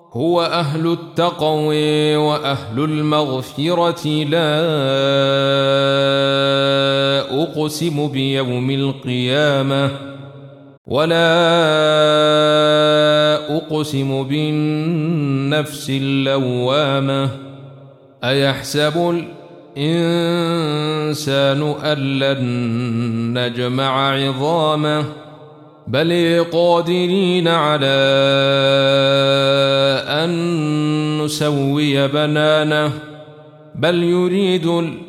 هو أهل التقوى وأهل المغفرة. لا أقسم بيوم القيامة ولا أقسم بالنفس اللوامة. أيحسب الإنسان أن لن نجمع عظامه بل قادرين على أن نسوي بنانه بل يريد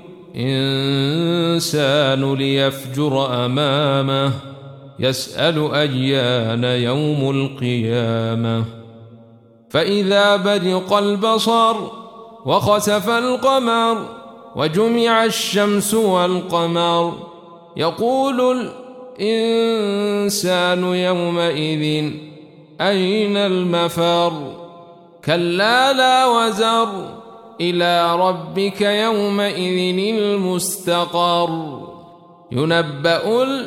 الإنسان ليفجر أمامه يسأل أيان يوم القيامة. فإذا برق البصر وخسف القمر وجمع الشمس والقمر يقول الإنسان يومئذ أين المفر. كلا لا وزر إلى ربك يومئذ المستقر. ينبأ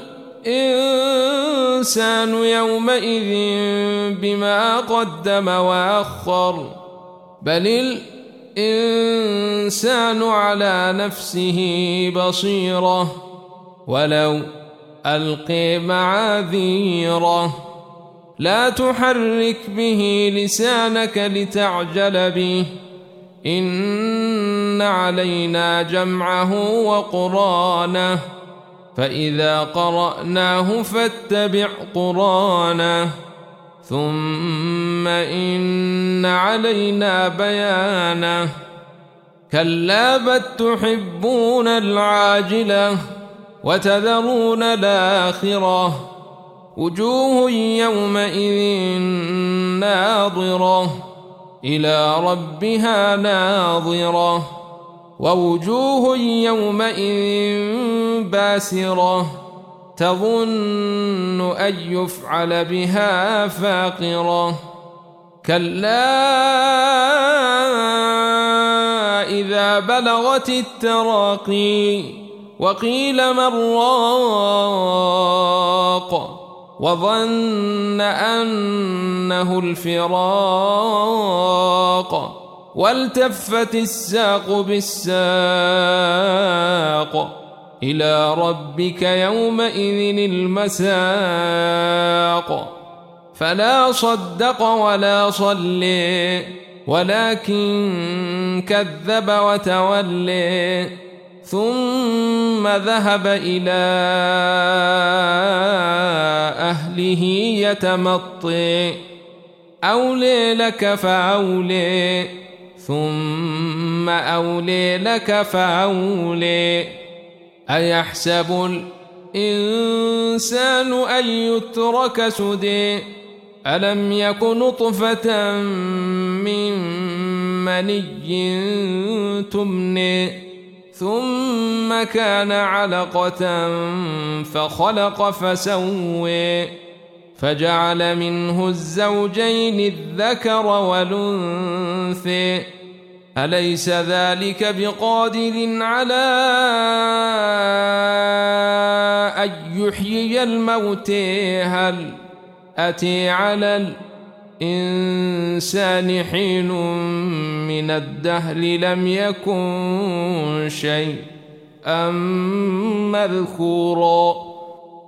الإنسان يومئذ بما قدم وأخر بل الإنسان على نفسه بصيرة ولو ألقي معاذيره. لا تحرك به لسانك لتعجل به إن علينا جمعه وقرآنه فإذا قرأناه فاتبع قرآنه ثم إن علينا بيانه. كلا بل تحبون العاجلة وتذرون الآخرة وجوه يومئذ ناظرة إلى ربها ناظرة ووجوه يومئذ باسرة تظن أن يفعل بها فاقرة. كلا إذا بلغت التراقي وقيل من راق وظن أنه الفراق والتفت الساق بالساق إلى ربك يومئذ المساق. فلا صدق ولا صلي ولكن كذب وتولي ثم ذهب إلى أهله يتمطي. أولي لك فأولي ثم أولي لك فأولي. أيحسب الإنسان أن يترك سدى ألم يك نطفة من مني تمني ثم كان علقة فخلق فسوي فجعل منه الزوجين الذكر والأنثى. أليس ذلك بقادر على أن يحيي الموتى هل أتى على الإنسان حين من الدهر لم يكن شيئا مذكورا.